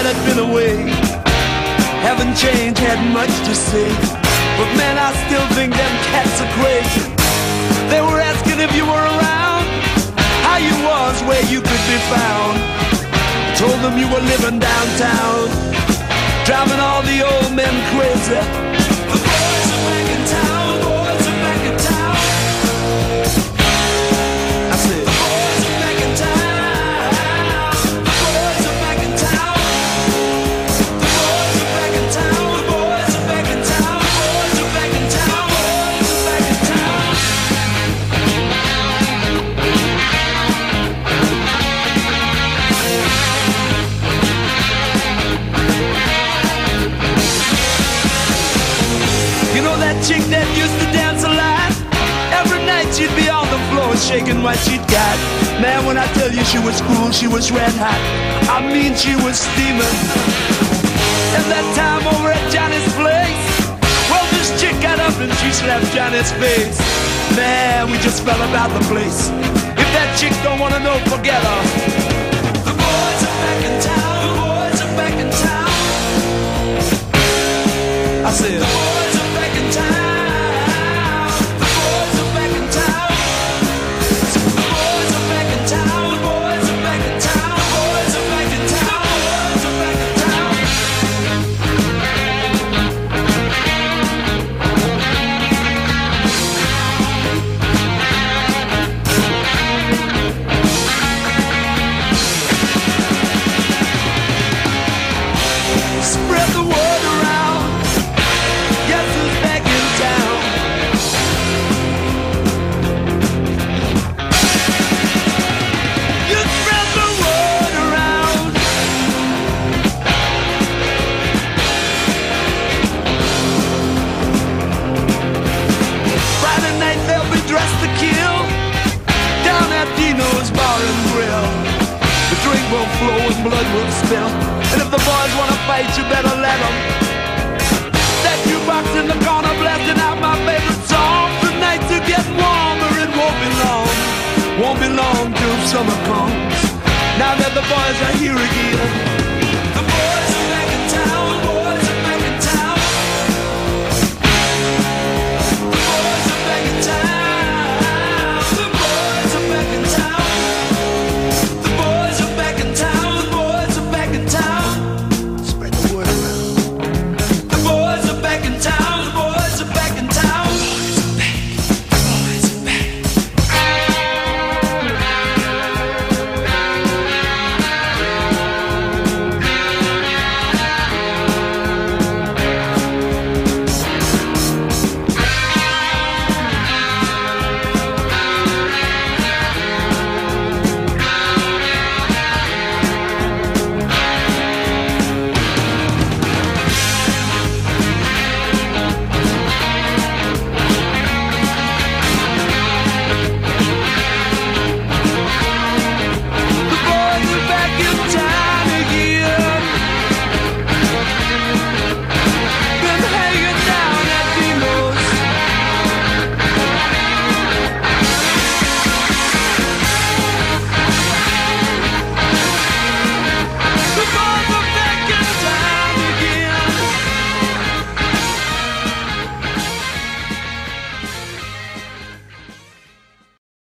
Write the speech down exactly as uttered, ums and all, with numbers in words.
that had been away. Haven't changed, had much to say, but man, I still think them cats are crazy. They were asking if you were around, how you was, where you could be found. Told them you were living downtown, driving all the old men crazy. The boys are back in town, the boys are back in town. I said, the boys are back in town, the boys are back in town. The boys are back in town, the boys are back in town, the boys are back in town, boys are back in town. You know that chick that used to dance a lot? Every night she'd be on the floor shaking what she'd got. Man, when I tell you she was cool, she was red hot. I mean, she was steaming. And that time over at Johnny's place, well, this chick got up and she slapped Johnny's face. Man, we just fell about the place. If that chick don't wanna know, forget her. The boys are back in town, the boys are back in town. I said, the boys are back in town. The boys are back in town. The boys are back in town. The boys are back in town. The boys are back in town. The boys are back in town. Spread the word around. Guess who's back in town? You spread the word around. Friday night they'll be dressed to kill down at Dino's Bar and Grill. The drink will flow and blood will spill, and if the boys wanna fight, you better let them. That jukebox in the corner blasting out my favorite song. The nights are getting warmer, it won't be long. Won't be long till summer comes. Now that the boys are here again,